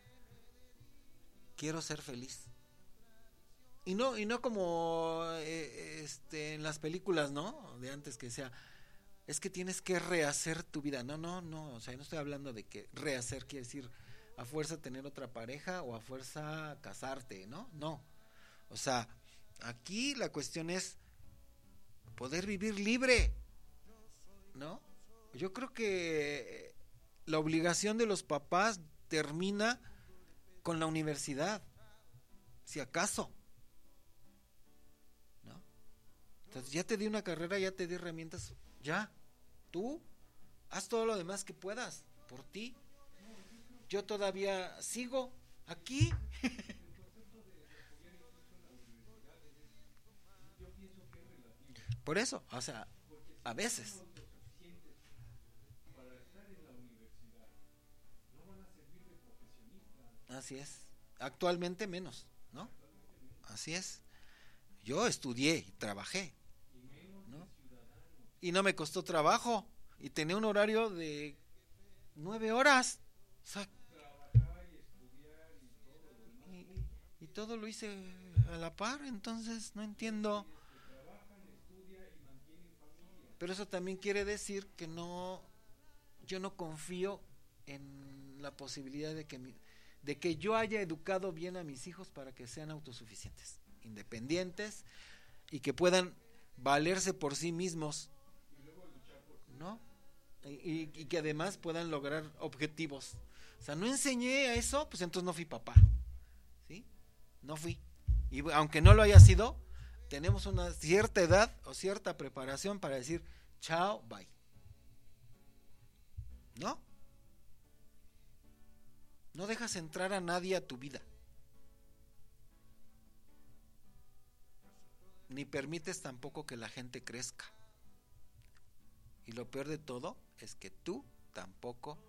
quiero ser feliz? Y no y no como eh, este en las películas, ¿no? De antes, que sea es que tienes que rehacer tu vida. No, no, no, o sea, no estoy hablando de que rehacer quiere decir a fuerza tener otra pareja o a fuerza casarte, ¿no? No. O sea, aquí la cuestión es poder vivir libre, ¿no? Yo creo que la obligación de los papás termina con la universidad, si acaso, ¿no? Entonces ya te di una carrera, ya te di herramientas, ya, tú haz todo lo demás que puedas por ti. Yo todavía sigo aquí. Por eso, o sea, a veces. Así es. Actualmente menos, ¿no? Así es. Yo estudié y trabajé, ¿no? Y no me costó trabajo. Y tenía un horario de nueve horas. O sea, y, y todo lo hice a la par. Entonces no entiendo. Pero eso también quiere decir que no, yo no confío en la posibilidad de que mi, de que yo haya educado bien a mis hijos para que sean autosuficientes, independientes y que puedan valerse por sí mismos, ¿no? y, y que además puedan lograr objetivos. O sea, no enseñé a eso, pues entonces no fui papá, ¿sí? No fui. Y aunque no lo haya sido, tenemos una cierta edad o cierta preparación para decir chao, bye. ¿No? No dejas entrar a nadie a tu vida. Ni permites tampoco que la gente crezca. Y lo peor de todo es que tú tampoco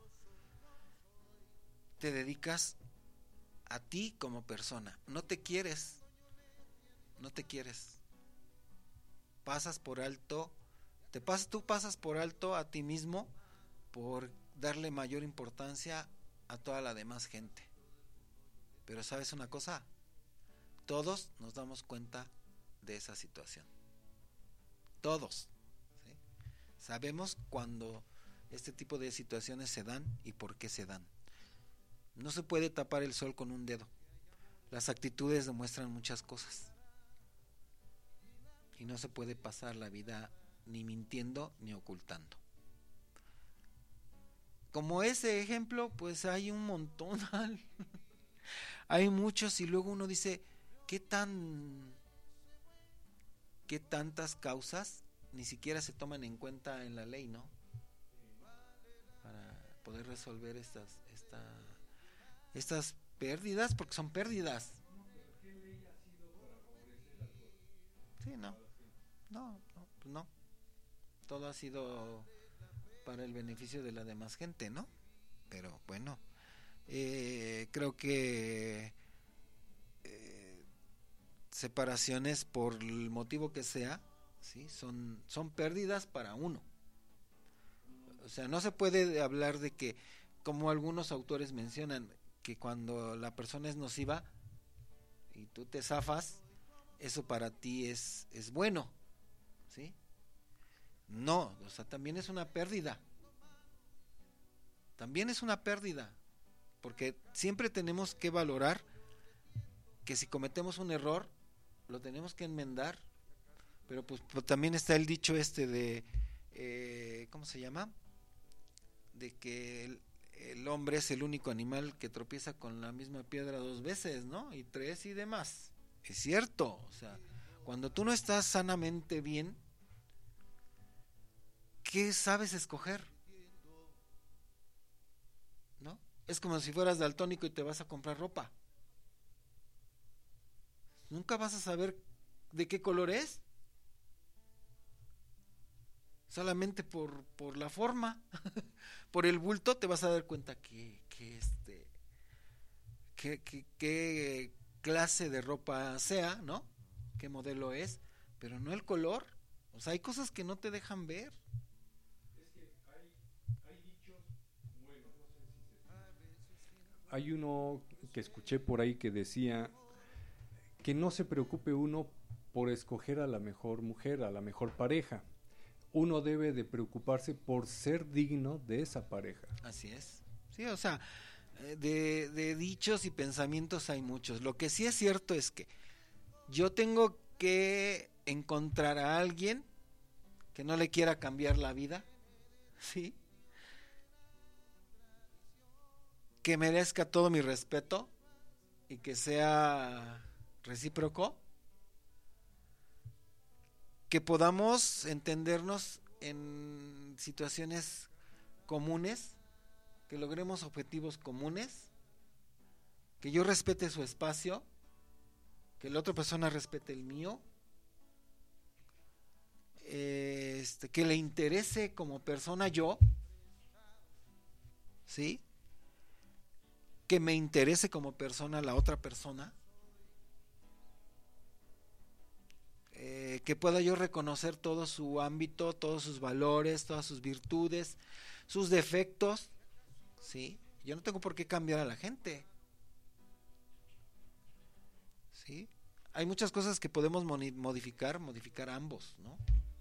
te dedicas a ti como persona. No te quieres. No te quieres. Pasas por alto, te pasas, tú pasas por alto a ti mismo por darle mayor importancia a toda la demás gente. Pero ¿sabes una cosa? Todos nos damos cuenta de esa situación. Todos, ¿sí? Sabemos cuando este tipo de situaciones se dan y por qué se dan. No se puede tapar el sol con un dedo. Las actitudes demuestran muchas cosas. Y no se puede pasar la vida ni mintiendo ni ocultando. Como ese ejemplo, pues hay un montón. Hay muchos y luego uno dice, ¿qué tan, qué tantas causas ni siquiera se toman en cuenta en la ley, ¿no? Para poder resolver estas, esta, estas pérdidas, porque son pérdidas. Sí, no, no, no, pues no. Todo ha sido para el beneficio de la demás gente, ¿no? Pero bueno, eh, creo que eh, separaciones por el motivo que sea, sí, son son pérdidas para uno. O sea, no se puede hablar de que, como algunos autores mencionan, que cuando la persona es nociva y tú te zafas, eso para ti es es bueno, ¿sí? No, o sea, también es una pérdida. También es una pérdida, porque siempre tenemos que valorar que si cometemos un error, lo tenemos que enmendar. Pero pues, pues también está el dicho este de, eh, ¿cómo se llama? De que el, el hombre es el único animal que tropieza con la misma piedra dos veces, ¿no? Y tres y demás. Es cierto, o sea, cuando tú no estás sanamente bien, ¿qué sabes escoger? ¿No? Es como si fueras daltónico y te vas a comprar ropa. Nunca vas a saber de qué color es. Solamente por, por la forma, por el bulto te vas a dar cuenta que, que este, que, que, que clase de ropa sea, ¿no? Qué modelo es, pero no el color. O sea, hay cosas que no te dejan ver. Hay uno que escuché por ahí que decía que no se preocupe uno por escoger a la mejor mujer, a la mejor pareja. Uno debe de preocuparse por ser digno de esa pareja. Así es. Sí, o sea, de, de dichos y pensamientos hay muchos. Lo que sí es cierto es que yo tengo que encontrar a alguien que no le quiera cambiar la vida, ¿sí? Que merezca todo mi respeto y que sea recíproco, que podamos entendernos en situaciones comunes, que logremos objetivos comunes, que yo respete su espacio, que la otra persona respete el mío, este, que le interese como persona yo, ¿sí? Que me interese como persona la otra persona, eh, que pueda yo reconocer todo su ámbito, todos sus valores, todas sus virtudes, sus defectos, ¿sí? Yo no tengo por qué cambiar a la gente, ¿sí? Hay muchas cosas que podemos modificar, modificar ambos, ¿no?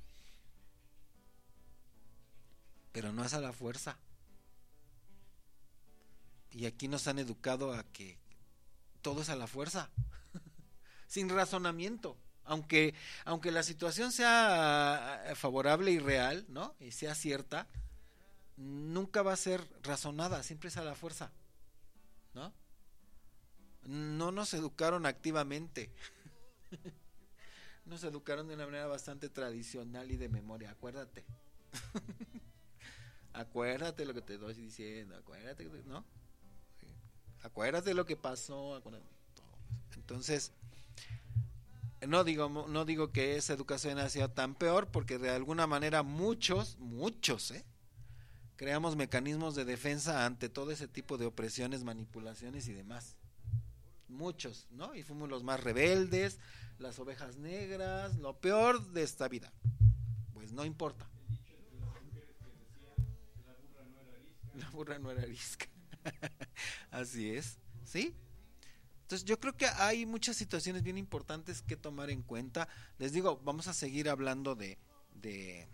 Pero no es a la fuerza. Y aquí nos han educado a que todo es a la fuerza, sin razonamiento, aunque aunque la situación sea favorable y real, ¿no? Y sea cierta, nunca va a ser razonada, siempre es a la fuerza, ¿no? No nos educaron activamente. Nos educaron de una manera bastante tradicional y de memoria, acuérdate. Acuérdate lo que te estoy diciendo, acuérdate, ¿no? Acuérdate lo que pasó, acuérdate todo. Entonces, no digo, no digo que esa educación ha sido tan peor, porque de alguna manera muchos, muchos, ¿eh? creamos mecanismos de defensa ante todo ese tipo de opresiones, manipulaciones y demás. Muchos, ¿no? Y fuimos los más rebeldes, las ovejas negras, lo peor de esta vida. Pues no importa. La burra no era arisca. Así es, ¿sí? Entonces yo creo que hay muchas situaciones bien importantes que tomar en cuenta. Les digo, vamos a seguir hablando de, de,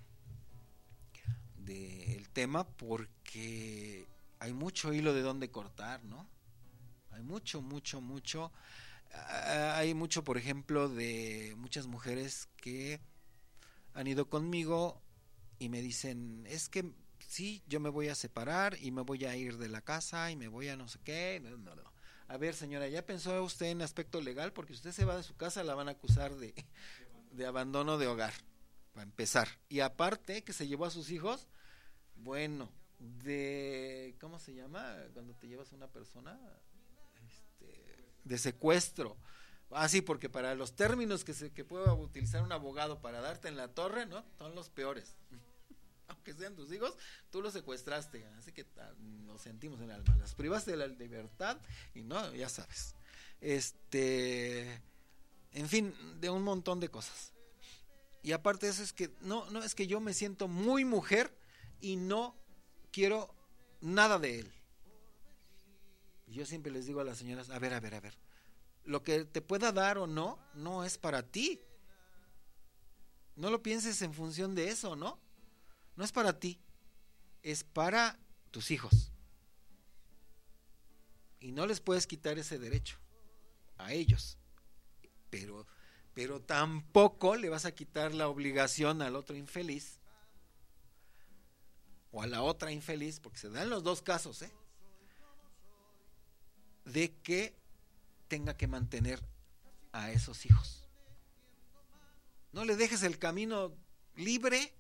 de el tema, porque hay mucho hilo de dónde cortar, ¿no? Hay mucho, mucho, mucho. Hay mucho, por ejemplo, de muchas mujeres que han ido conmigo y me dicen, es que sí, yo me voy a separar y me voy a ir de la casa y me voy a no sé qué. No, no, no. A ver, señora, ¿ya pensó usted en aspecto legal? Porque si usted se va de su casa la van a acusar de, de abandono de hogar, para empezar. Y aparte que se llevó a sus hijos, bueno, de, ¿cómo se llama? Cuando te llevas a una persona, este, de secuestro. Ah, sí, porque para los términos que se que pueda utilizar un abogado para darte en la torre, ¿no? Son los peores. Aunque sean tus hijos, tú los secuestraste, así que nos sentimos en el alma, las privaste de la libertad y no, ya sabes, este, en fin, de un montón de cosas. Y aparte de eso es que no, no es que yo me siento muy mujer y no quiero nada de él. Y yo siempre les digo a las señoras, a ver, a ver, a ver, lo que te pueda dar o no, no es para ti. No lo pienses en función de eso, ¿no? No es para ti, es para tus hijos. Y no les puedes quitar ese derecho a ellos. Pero, pero tampoco le vas a quitar la obligación al otro infeliz o a la otra infeliz, porque se dan los dos casos, ¿eh? de que tenga que mantener a esos hijos. No le dejes el camino libre.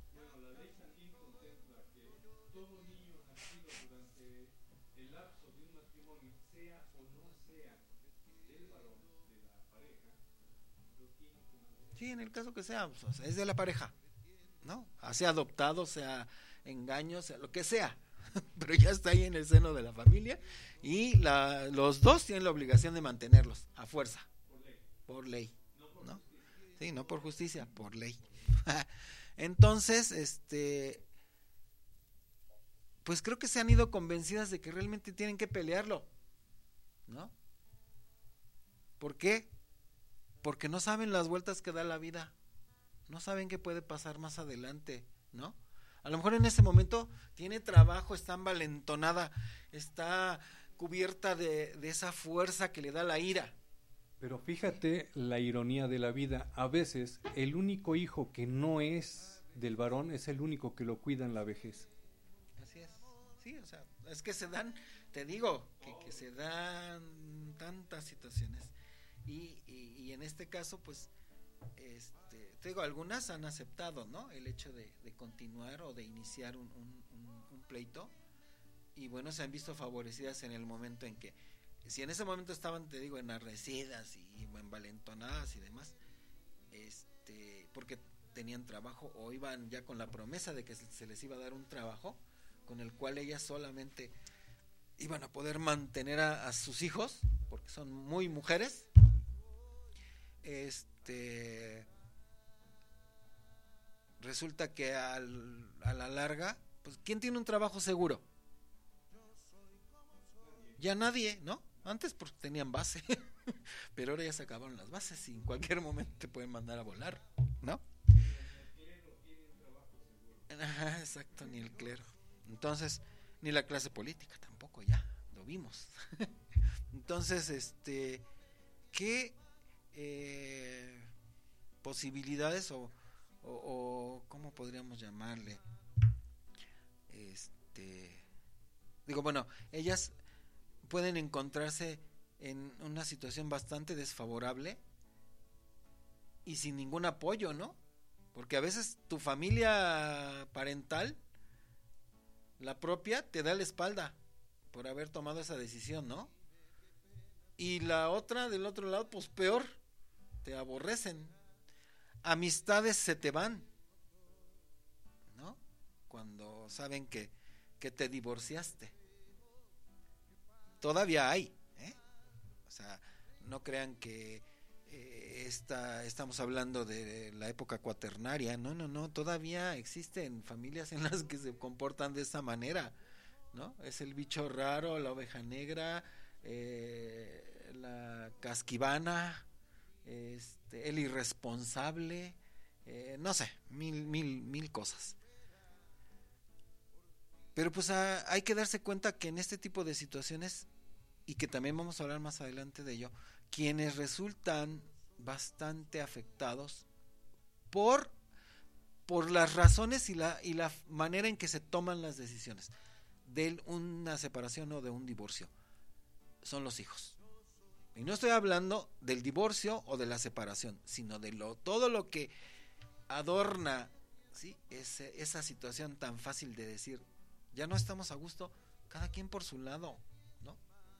Sí, en el caso que sea, o sea, es de la pareja, ¿no? Sea adoptado, sea engaño, sea lo que sea, pero ya está ahí en el seno de la familia y la, los dos tienen la obligación de mantenerlos a fuerza, por ley, ¿no? Sí, no por justicia, por ley. Entonces, este, pues creo que se han ido convencidas de que realmente tienen que pelearlo, ¿no? ¿Por qué? Porque no saben las vueltas que da la vida, no saben qué puede pasar más adelante, ¿no? A lo mejor en ese momento tiene trabajo, está envalentonada, está cubierta de, de esa fuerza que le da la ira. Pero fíjate la ironía de la vida, a veces el único hijo que no es del varón es el único que lo cuida en la vejez. Así es, sí, o sea, es que se dan, te digo, que, que se dan tantas situaciones. Y, y, y en este caso, pues, este, te digo, algunas han aceptado, ¿no? El hecho de, de continuar o de iniciar un, un, un, un pleito, y bueno, se han visto favorecidas en el momento en que, si en ese momento estaban, te digo, enardecidas y envalentonadas y demás, este, porque tenían trabajo o iban ya con la promesa de que se les iba a dar un trabajo con el cual ellas solamente iban a poder mantener a, a sus hijos, porque son muy mujeres. Este, resulta que al, a la larga, pues ¿quién tiene un trabajo seguro? Ya nadie, ¿no? Antes porque tenían base, pero ahora ya se acabaron las bases y en cualquier momento te pueden mandar a volar, ¿no? Ajá, exacto, ni el clero. Entonces, ni la clase política tampoco, ya, lo vimos. Entonces, este, ¿qué eh, posibilidades o, o, o cómo podríamos llamarle? este, digo, bueno, ellas pueden encontrarse en una situación bastante desfavorable y sin ningún apoyo, ¿no? Porque a veces tu familia parental, la propia, te da la espalda por haber tomado esa decisión, ¿no? Y la otra, del otro lado, pues peor, te aborrecen. Amistades se te van, ¿no? Cuando saben que, que te divorciaste. Todavía hay, ¿eh? O sea, no crean que eh, esta, estamos hablando de la época cuaternaria. No, no, no, todavía existen familias en las que se comportan de esa manera, ¿no? Es el bicho raro, la oveja negra, eh, la casquivana, este, el irresponsable, eh, no sé, mil, mil, mil cosas. Pero pues a, hay que darse cuenta que en este tipo de situaciones, y que también vamos a hablar más adelante de ello, quienes resultan bastante afectados por, por las razones y la, y la manera en que se toman las decisiones de una separación o de un divorcio, son los hijos. Y no estoy hablando del divorcio o de la separación, sino de lo, todo lo que adorna, ¿sí? Ese, esa situación tan fácil de decir, ya no estamos a gusto, cada quien por su lado, ¿no?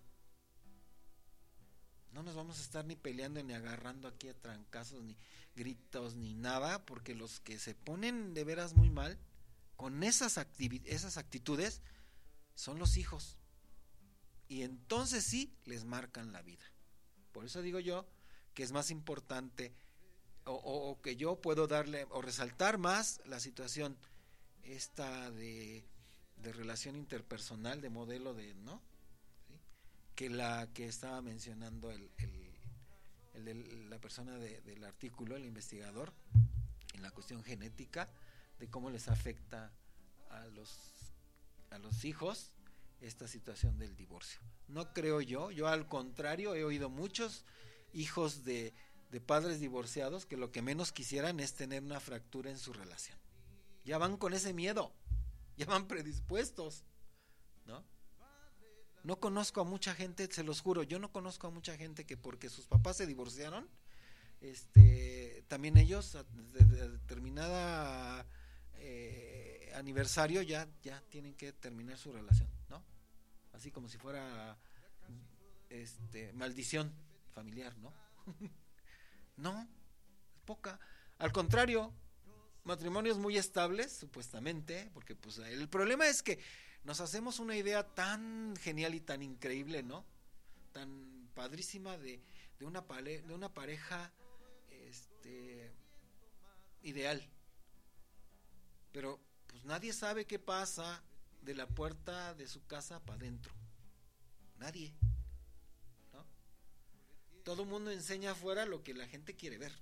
No nos vamos a estar ni peleando ni agarrando aquí a trancazos, ni gritos, ni nada, porque los que se ponen de veras muy mal con esas, activi- esas actitudes son los hijos. Y entonces sí les marcan la vida. Por eso digo yo que es más importante o, o, o que yo puedo darle o resaltar más la situación esta de, de relación interpersonal, de modelo de, ¿no? ¿Sí? Que la que estaba mencionando el, el, el de la persona de, del artículo, el investigador, en la cuestión genética, de cómo les afecta a los, a los hijos esta situación del divorcio. No creo yo, yo al contrario he oído muchos hijos de, de padres divorciados que lo que menos quisieran es tener una fractura en su relación. Ya van con ese miedo, ya van predispuestos, ¿no? No conozco a mucha gente, se los juro, yo no conozco a mucha gente que porque sus papás se divorciaron, este, también ellos desde determinada eh, aniversario ya, ya tienen que terminar su relación, ¿no? Así como si fuera este maldición familiar, ¿no? No, es poca. Al contrario, matrimonios muy estables, supuestamente, porque pues el problema es que nos hacemos una idea tan genial y tan increíble, ¿no? Tan padrísima de, de una pare, de una pareja este ideal. Pero pues nadie sabe qué pasa de la puerta de su casa para adentro. Nadie, ¿no? Todo el mundo enseña afuera lo que la gente quiere ver,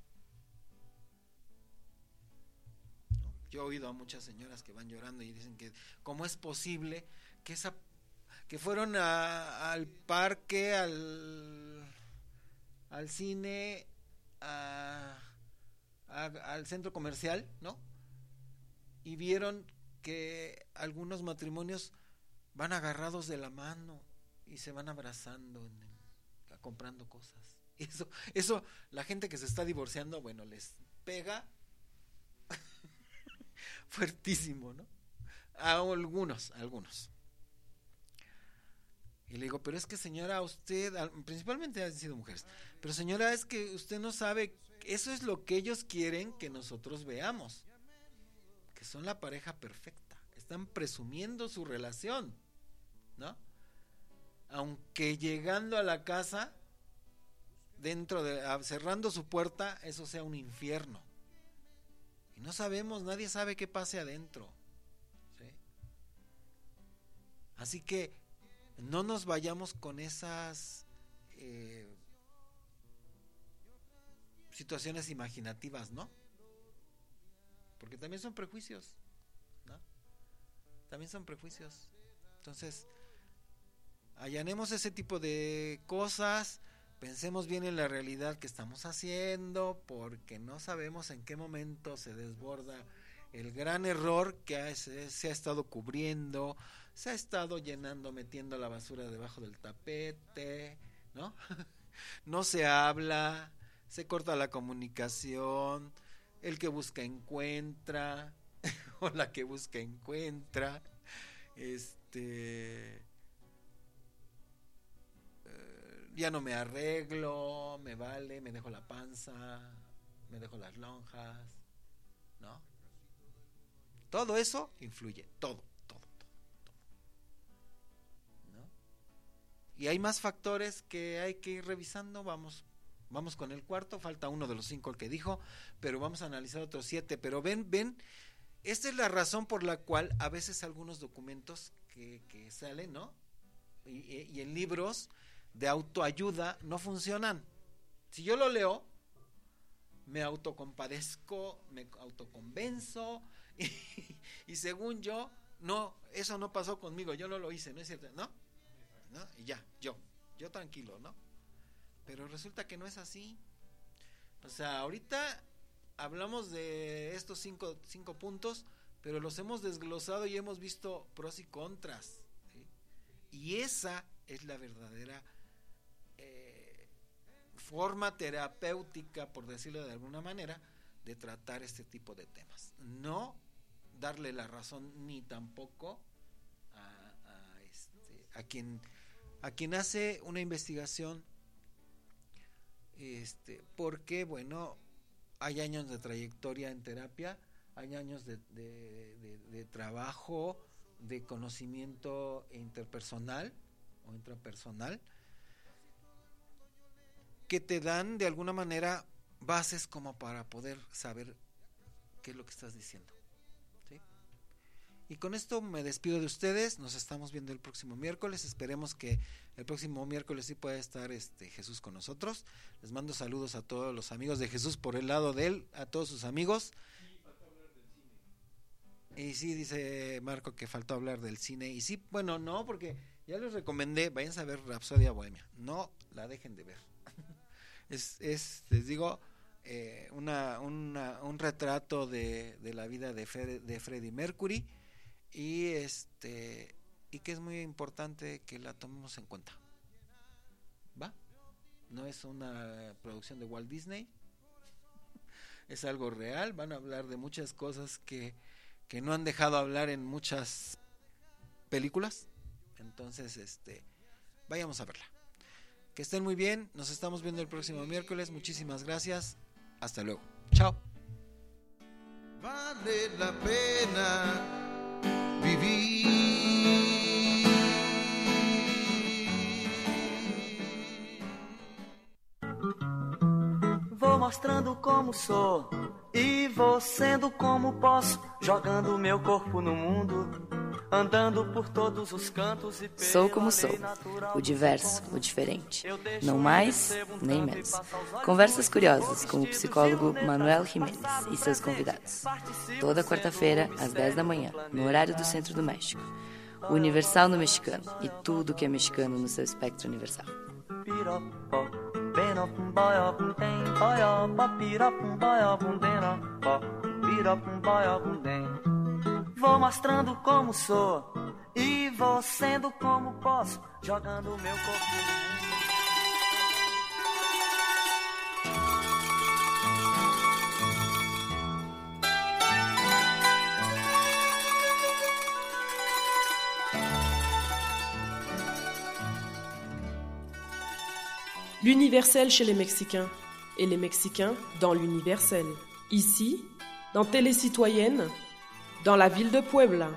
¿no? Yo he oído a muchas señoras que van llorando y dicen que cómo es posible que esa que fueron a, al parque, al al cine, a, a, al centro comercial, ¿no? Y vieron que algunos matrimonios van agarrados de la mano y se van abrazando en el, comprando cosas. Eso, eso, la gente que se está divorciando, bueno, les pega fuertísimo, ¿no? A algunos, a algunos. Y le digo, pero es que señora, usted, principalmente han sido mujeres, pero señora, es que usted no sabe, eso es lo que ellos quieren que nosotros veamos, que son la pareja perfecta, están presumiendo su relación, ¿no? Aunque llegando a la casa, dentro de, cerrando su puerta, eso sea un infierno. Y no sabemos, nadie sabe qué pase adentro, ¿sí? Así que no nos vayamos con esas eh, situaciones imaginativas, ¿no? Porque también son prejuicios, ¿no? También son prejuicios. Entonces, allanemos ese tipo de cosas, pensemos bien en la realidad que estamos haciendo, porque no sabemos en qué momento se desborda el gran error que ha, se, se ha estado cubriendo, se ha estado llenando, metiendo la basura debajo del tapete, ¿no? No se habla, se corta la comunicación, el que busca encuentra, o la que busca encuentra, este, eh, ya no me arreglo, me vale, me dejo la panza, me dejo las lonjas, ¿no? Todo eso influye, todo, todo, todo, todo, ¿no? Y hay más factores que hay que ir revisando. Vamos, vamos con el cuarto, falta uno de los cinco que dijo, pero vamos a analizar otros siete. Pero ven, ven, esta es la razón por la cual a veces algunos documentos que, que salen, ¿no? Y, y en libros de autoayuda no funcionan. Si yo lo leo, me autocompadezco, me autoconvenzo, y, y según yo, no, eso no pasó conmigo, yo no lo hice, ¿no es cierto? ¿No? ¿No? Y ya, yo, yo tranquilo, ¿no? Pero resulta que no es así. O sea, ahorita hablamos de estos cinco, cinco puntos, pero los hemos desglosado y hemos visto pros y contras, ¿sí? Y esa es la verdadera eh, forma terapéutica, por decirlo de alguna manera, de tratar este tipo de temas. No darle la razón ni tampoco a, a, este, a quien a quien hace una investigación, este, porque bueno, hay años de trayectoria en terapia, hay años de, de, de, de trabajo, de conocimiento interpersonal o intrapersonal, que te dan de alguna manera bases como para poder saber qué es lo que estás diciendo, ¿sí? Y con esto me despido de ustedes. Nos estamos viendo el próximo miércoles. Esperemos que el próximo miércoles sí pueda estar este Jesús con nosotros. Les mando saludos a todos los amigos de Jesús por el lado de él, a todos sus amigos. Y sí, dice Marco que faltó hablar del cine. Y sí, bueno, no, porque ya les recomendé, vayan a ver Rapsodia Bohemia. No la dejen de ver. es, es, les digo, eh, una, una, un retrato de, de la vida de, Fre, de Freddie Mercury. Y este y que es muy importante que la tomemos en cuenta. ¿Va? No es una producción de Walt Disney. Es algo real. Van a hablar de muchas cosas que que no han dejado hablar en muchas películas. Entonces, este, vayamos a verla. Que estén muy bien, nos estamos viendo el próximo miércoles. Muchísimas gracias, hasta luego, chao. Vale la pena vivir. Vou mostrando como sou e vou sendo como posso, jogando meu corpo no mundo, andando por todos os cantos e Sou como sou, o diverso, o diferente, não mais nem menos. Conversas curiosas com o psicólogo Manuel Jiménez e seus convidados. Toda quarta-feira, às dez da manhã, no horário do Centro do México. O Universal no mexicano e tudo que é mexicano no seu espectro universal. Vou mostrando como sou e vou sendo como posso, jogando meu corpo no mundo. L'universel chez les Mexicains et les Mexicains dans l'universel. Ici, dans Télécitoyenne, dans la ville de Puebla.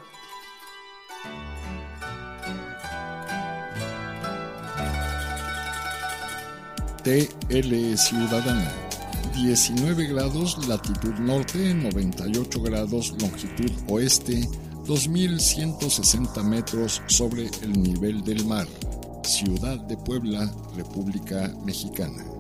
T L Ciudadana, diecinueve grados latitud norte, noventa y ocho grados longitud oeste, dos mil ciento sesenta metros sobre el nivel del mar. Ciudad de Puebla, República Mexicana.